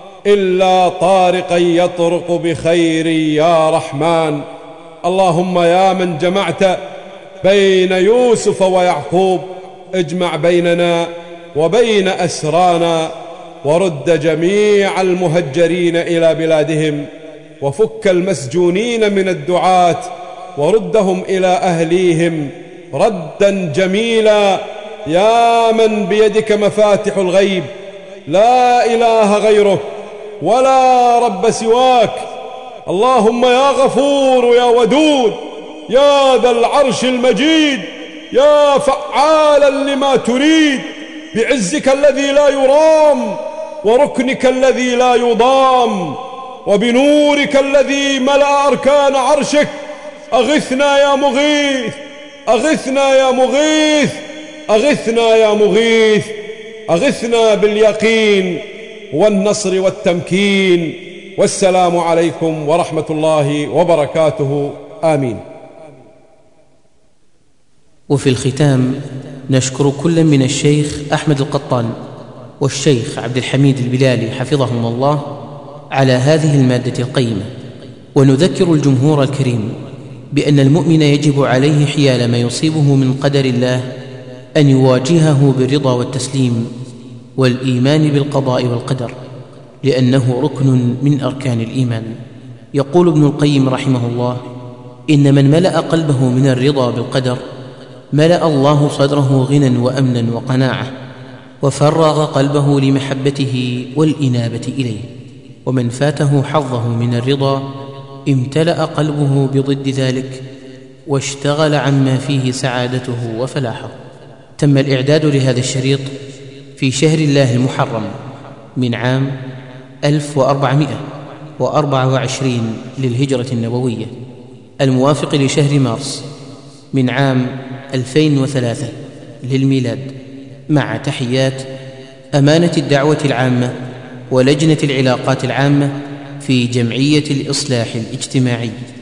إلا طارقا يطرق بخير يا رحمن. اللهم يا من جمعت بين يوسف ويعقوب، اجمع بيننا وبين أسرانا، ورد جميع المهجرين إلى بلادهم، وفك المسجونين من الدعاة وردهم إلى أهليهم ردا جميلا. يا من بيدك مفاتح الغيب، لا إله غيرك ولا رب سواك. اللهم يا غفور يا ودود يا ذا العرش المجيد، يا فعالا لما تريد، بعزك الذي لا يرام، وركنك الذي لا يضام، وبنورك الذي ملأ أركان عرشك، أغثنا يا مغيث، أغثنا يا مغيث، أغثنا يا مغيث، أغثنا باليقين والنصر والتمكين. والسلام عليكم ورحمة الله وبركاته. آمين. وفي الختام نشكر كل من الشيخ أحمد القطان والشيخ عبد الحميد البلالي حفظهم الله على هذه المادة القيمة، ونذكر الجمهور الكريم بأن المؤمن يجب عليه حيال ما يصيبه من قدر الله أن يواجهه بالرضا والتسليم والإيمان بالقضاء والقدر، لأنه ركن من أركان الإيمان. يقول ابن القيم رحمه الله: إن من ملأ قلبه من الرضا بالقدر ملأ الله صدره غنى وأمنا وقناعة، وفرغ قلبه لمحبته والإنابة إليه. ومن فاته حظه من الرضا امتلأ قلبه بضد ذلك واشتغل عما فيه سعادته وفلاحه. تم الإعداد لهذا الشريط في شهر الله المحرم من عام ألف وأربعمائة وأربعة وعشرين للهجرة النبوية، الموافق لشهر مارس من عام ألفين وثلاثة للميلاد، مع تحيات أمانة الدعوة العامة ولجنة العلاقات العامة في جمعية الإصلاح الاجتماعي.